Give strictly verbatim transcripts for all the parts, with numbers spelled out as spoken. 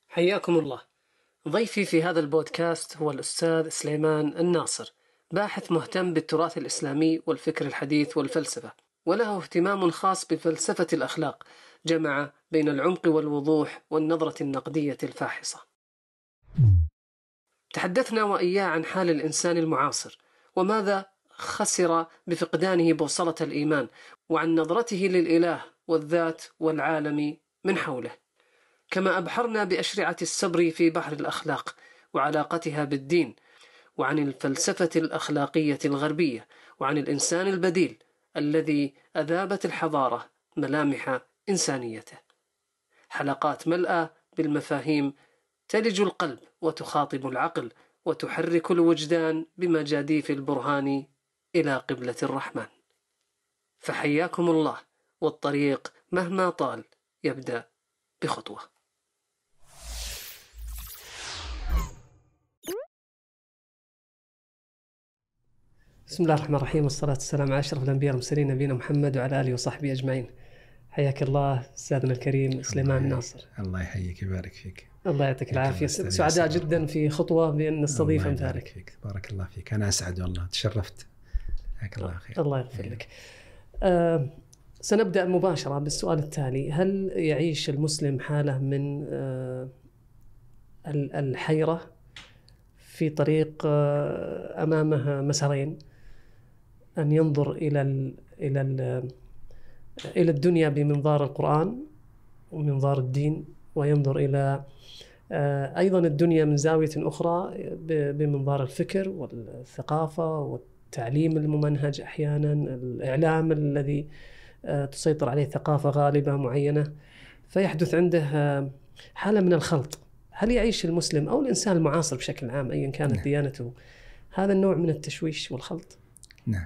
حياكم الله. ضيفي في هذا البودكاست هو الأستاذ سليمان الناصر، باحث مهتم بالتراث الإسلامي والفكر الحديث والفلسفة، وله اهتمام خاص بفلسفة الأخلاق، جمع بين العمق والوضوح والنظرة النقدية الفاحصة. تحدثنا وإياه عن حال الإنسان المعاصر، وماذا خسر بفقدانه بوصلة الإيمان، وعن نظرته للإله والذات والعالم من حوله. كما أبحرنا بأشرعة الصبر في بحر الأخلاق وعلاقتها بالدين، وعن الفلسفة الأخلاقية الغربية، وعن الإنسان البديل الذي أذابت الحضارة ملامح إنسانيته. حلقات ملأى بالمفاهيم تلج القلب وتخاطب العقل وتحرك الوجدان بمجاديف البرهان إلى قبلة الرحمن. فحياكم الله، والطريق مهما طال يبدأ بخطوة. بسم الله الرحمن الرحيم، والصلاة والسلام على أشرف الأنبياء والمرسلين نبينا محمد وعلى آله وصحبه أجمعين. حياك الله أستاذنا الكريم سليمان الناصر. الله يحييك ويبارك فيك. الله يعطيك العافية. سعداء جدا في خطوة بأن نستضيف أمثالك. بارك الله فيك. أنا أسعد والله، تشرفت. حياك الله خير. الله يغفر لك. آه سنبدأ مباشرة بالسؤال التالي: هل يعيش المسلم حالة من آه الحيرة في طريق آه أمامها مسارين، أن ينظر إلى ال إلى ال إلى الدنيا بمنظار القرآن ومنظار الدين، وينظر إلى أيضا الدنيا من زاوية أخرى بمنظار الفكر والثقافة والتعليم الممنهج، أحيانا الإعلام الذي تسيطر عليه ثقافة غالبة معينة، فيحدث عنده حالة من الخلط. هل يعيش المسلم أو الإنسان المعاصر بشكل عام أيا كانت نعم. ديانته هذا النوع من التشويش والخلط؟ نعم.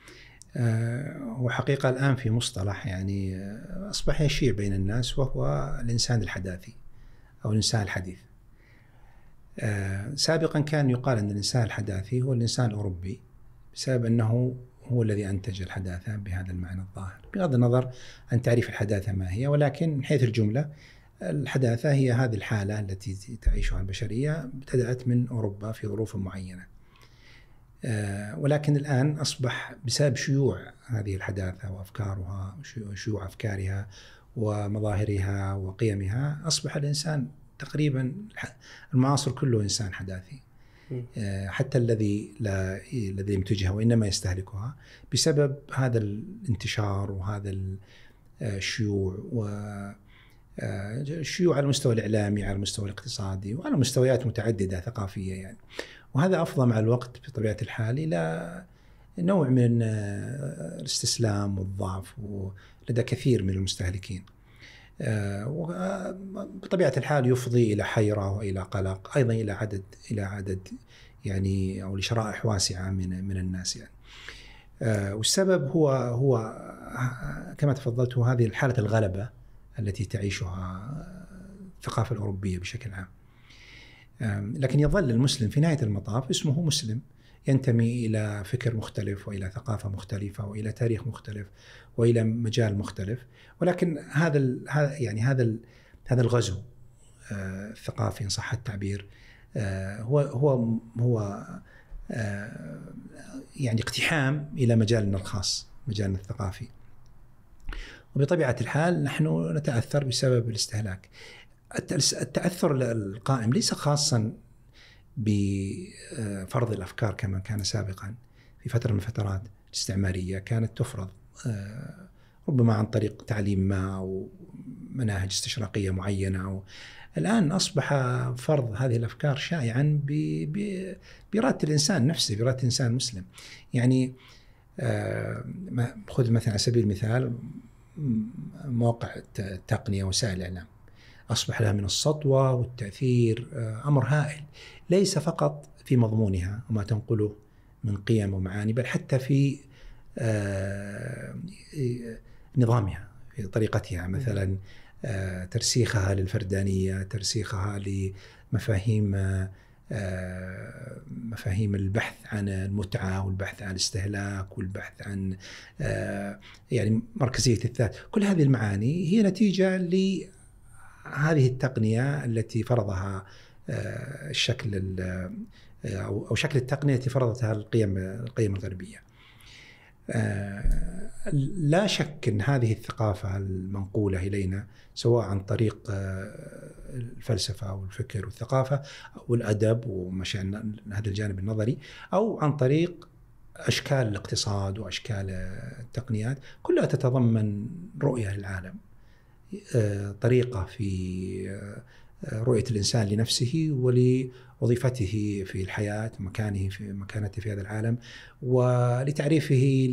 وحقيقة الآن في مصطلح يعني أصبح يشيع بين الناس، وهو الإنسان الحداثي أو الإنسان الحديث. سابقا كان يقال أن الإنسان الحداثي هو الإنسان الأوروبي، بسبب أنه هو الذي أنتج الحداثة بهذا المعنى الظاهر، بغض النظر عن تعريف الحداثة ما هي، ولكن من حيث الجملة الحداثة هي هذه الحالة التي تعيشها البشرية، ابتدأت من أوروبا في ظروف معينة. ولكن الآن أصبح بسبب شيوع هذه الحداثة وأفكارها، شيوع أفكارها ومظاهرها وقيمها، أصبح الإنسان تقريبا المعاصر كله إنسان حداثي، حتى الذي لا الذي ينتجها وإنما يستهلكها بسبب هذا الانتشار وهذا الشيوع، والشيوع على المستوى الإعلامي، على المستوى الاقتصادي، وعلى مستويات متعددة ثقافية يعني. وهذا أفضى مع الوقت بطبيعة الحال إلى نوع من الاستسلام والضعف لدى كثير من المستهلكين، وبطبيعة الحال يفضي إلى حيرة وإلى قلق، أيضا إلى عدد إلى عدد يعني أو لشرائح واسعة من من الناس يعني. والسبب هو هو كما تفضلت، هو هذه الحالة الغلبة التي تعيشها الثقافة الأوروبية بشكل عام. لكن يظل المسلم في نهاية المطاف اسمه مسلم، ينتمي إلى فكر مختلف وإلى ثقافة مختلفة وإلى تاريخ مختلف وإلى مجال مختلف. ولكن هذا هذا يعني هذا هذا الغزو الثقافي إن صح التعبير هو هو هو يعني اقتحام إلى مجالنا الخاص، مجالنا الثقافي. وبطبيعة الحال نحن نتأثر بسبب الاستهلاك. التأثر القائم ليس خاصا بفرض الأفكار كما كان سابقا. في فترة من الفترات الاستعمارية كانت تفرض ربما عن طريق تعليم ما أو مناهج استشراقية معينة. الآن أصبح فرض هذه الأفكار شائعا بإرادة الإنسان نفسه، بإرادة الإنسان المسلم. يعني خذ مثلا على سبيل المثال مواقع التقنية وسائل الإعلام، أصبح لها من السطوة والتأثير أمر هائل، ليس فقط في مضمونها وما تنقله من قيم ومعاني، بل حتى في نظامها، في طريقتها، مثلا ترسيخها للفردانية، ترسيخها لمفاهيم مفاهيم البحث عن المتعة والبحث عن الاستهلاك والبحث عن يعني مركزية الذات. كل هذه المعاني هي نتيجة هذه التقنية التي فرضها الشكل أو شكل التقنية التي فرضتها القيم القيم الغربية. لا شك أن هذه الثقافة المنقولة إلينا سواء عن طريق الفلسفة والفكر والثقافة والأدب وما شابه هذا الجانب النظري، أو عن طريق أشكال الاقتصاد وأشكال التقنيات، كلها تتضمن رؤية للعالم، طريقة في رؤية الإنسان لنفسه ولوظيفته في الحياة، مكانه في مكانته في هذا العالم، ولتعريفه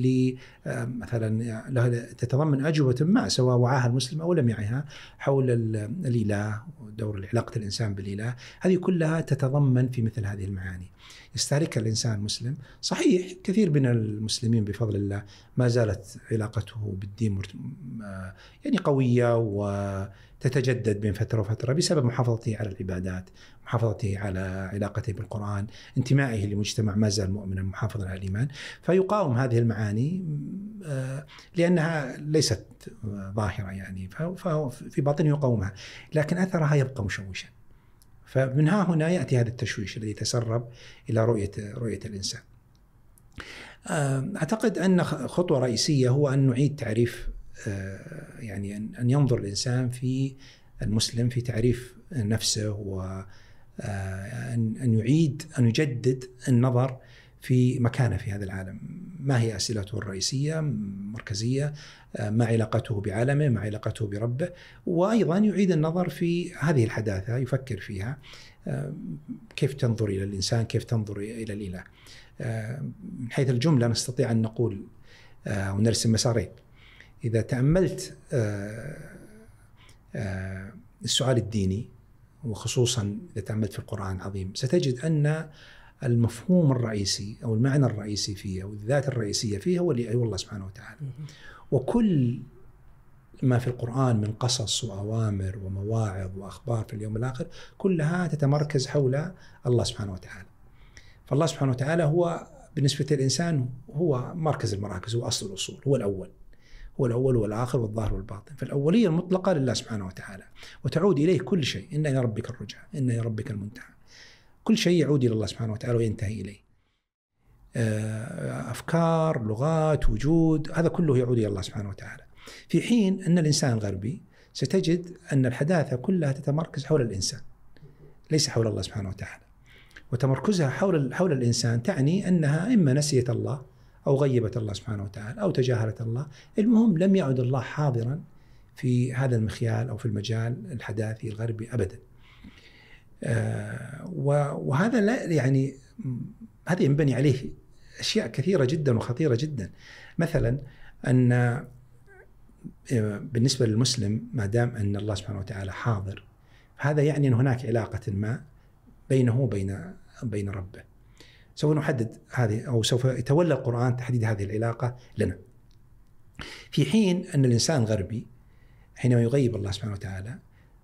مثلا تتضمن أجوبة ما سواء وعاها المسلم أو لم يعها حول الإله ودور علاقة الإنسان بالإله. هذه كلها تتضمن في مثل هذه المعاني يستهلكها الإنسان المسلم. صحيح كثير من المسلمين بفضل الله ما زالت علاقته بالدين يعني قوية وتتجدد بين فترة وفترة بسبب محافظته على العبادات، محافظته على علاقته بالقرآن، انتمائه لمجتمع ما زال مؤمنا محافظا على الإيمان، فيقاوم هذه المعاني لأنها ليست ظاهرة يعني، ففي باطنه يقاومها، لكن أثرها يبقى مشوشا. فمن ها هنا يأتي هذا التشويش الذي تسرب إلى رؤية رؤية الإنسان. أعتقد أن خطوة رئيسية هو أن نعيد تعريف، يعني أن ينظر الإنسان في المسلم في تعريف نفسه، وأن يعيد أن يجدد النظر في مكانه في هذا العالم. ما هي أسئلته الرئيسية مركزية، ما علاقته بعالمه، ما علاقته بربه، وأيضا يعيد النظر في هذه الحداثة، يفكر فيها كيف تنظر إلى الإنسان، كيف تنظر إلى الإله. من حيث الجملة نستطيع أن نقول ونرسم مسارين. إذا تأملت السؤال الديني، وخصوصا إذا تأملت في القرآن العظيم، ستجد أن المفهوم الرئيسي أو المعنى الرئيسي فيه أو الذات الرئيسية فيه هو اللي أيوه الله سبحانه وتعالى. وكل ما في القرآن من قصص وأوامر ومواعظ وأخبار في اليوم الآخر كلها تتمركز حول الله سبحانه وتعالى. فالله سبحانه وتعالى هو بالنسبة للإنسان هو مركز المراكز، هو أصل الأصول، هو الأول، هو الأول والآخر والظاهر والباطن. فالأولية المطلقة لله سبحانه وتعالى، وتعود إليه كل شيء. إن إلى ربك الرجعى، إن إلى ربك المنتهى. كل شيء يعود إلى الله سبحانه وتعالى وينتهي إليه. أفكار، لغات، وجود، هذا كله يعود إلى الله سبحانه وتعالى. في حين أن الإنسان الغربي ستجد أن الحداثة كلها تتمركز حول الإنسان ليس حول الله سبحانه وتعالى. وتمركزها حول حول الإنسان تعني أنها إما نسيت الله أو غيبت الله سبحانه وتعالى أو تجاهلت الله. المهم لم يعد الله حاضرا في هذا المخيال أو في المجال الحداثي الغربي أبدا. آه وهذا لا يعني هذا ينبني عليه أشياء كثيرة جدا وخطيرة جدا. مثلا أن بالنسبة للمسلم ما دام أن الله سبحانه وتعالى حاضر، هذا يعني أن هناك علاقة ما بينه وبين بين ربه. سوف نحدد هذه أو سوف يتولى القرآن تحديد هذه العلاقة لنا. في حين أن الإنسان الغربي حينما يغيب الله سبحانه وتعالى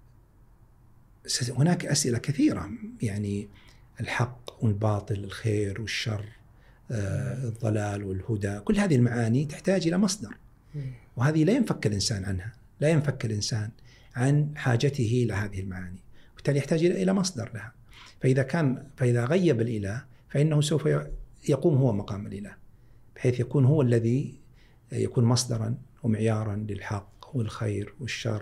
هناك أسئلة كثيرة، يعني الحق والباطل، الخير والشر، الضلال والهدى، كل هذه المعاني تحتاج إلى مصدر، وهذه لا ينفك الإنسان عنها، لا ينفك الإنسان عن حاجته إلى هذه المعاني، وبالتالي يحتاج إلى مصدر لها. فإذا كان فإذا غيب الإله فإنه سوف يقوم هو مقام الإله، بحيث يكون هو الذي يكون مصدرا ومعيارا للحق والخير والشر،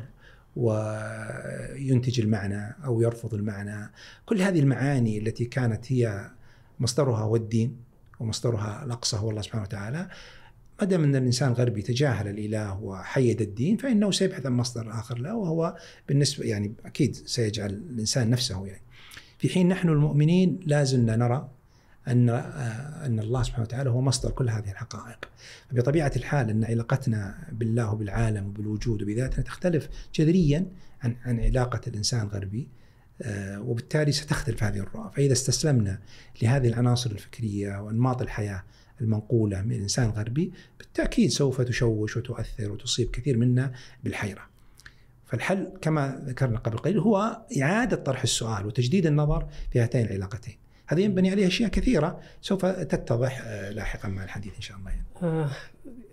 وينتج المعنى أو يرفض المعنى. كل هذه المعاني التي كانت هي مصدرها هو الدين ومصدرها الأقصى هو الله سبحانه وتعالى، ما دام أن الإنسان الغربي تجاهل الإله وحيد الدين فإنه سيبحث عن مصدر آخر له، وهو بالنسبة يعني أكيد سيجعل الإنسان نفسه يعني. في حين نحن المؤمنين لازلنا نرى أن أن الله سبحانه وتعالى هو مصدر كل هذه الحقائق. بطبيعة الحال أن علاقتنا بالله وبالعالم وبالوجود وبذاتنا تختلف جذريا عن عن علاقة الإنسان الغربي، وبالتالي ستختلف هذه الرؤى. فإذا استسلمنا لهذه العناصر الفكرية وأنماط الحياة المنقولة من الإنسان الغربي بالتأكيد سوف تشوش وتؤثر وتصيب كثير منا بالحيرة. فالحل كما ذكرنا قبل قليل هو إعادة طرح السؤال وتجديد النظر في هاتين العلاقتين. هذا ينبني عليه أشياء كثيرة سوف تتضح لاحقا مع الحديث إن شاء الله يعني. آه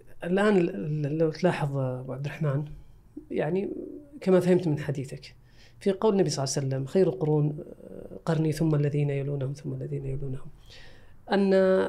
الآن لو تلاحظ أبو عبد الرحمن، يعني كما فهمت من حديثك في قول النبي صلى الله عليه وسلم خير القرون قرني ثم الذين يلونهم ثم الذين يلونهم، أن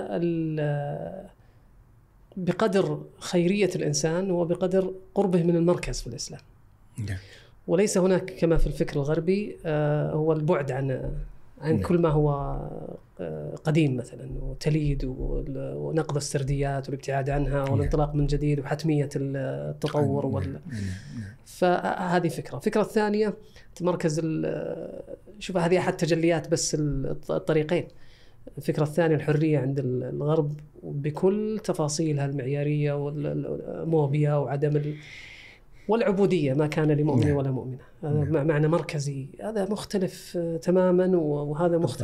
بقدر خيرية الإنسان وبقدر قربه من المركز في الإسلام. وليس هناك كما في الفكر الغربي هو البعد عن عن كل ما هو قديم مثلا وتليد ونقض السرديات والابتعاد عنها والانطلاق من جديد وحتمية التطور وال... فهذه فكرة. الفكرة الثانية مركز شوف هذه أحد تجليات بس الطريقين. الفكرة الثانية الحرية عند الغرب بكل تفاصيلها المعيارية والموبيا وعدم ال... والعبودية ما كان لمؤمن ولا مؤمنة. هذا معنى مركزي، هذا مختلف تماما وهذا مختلف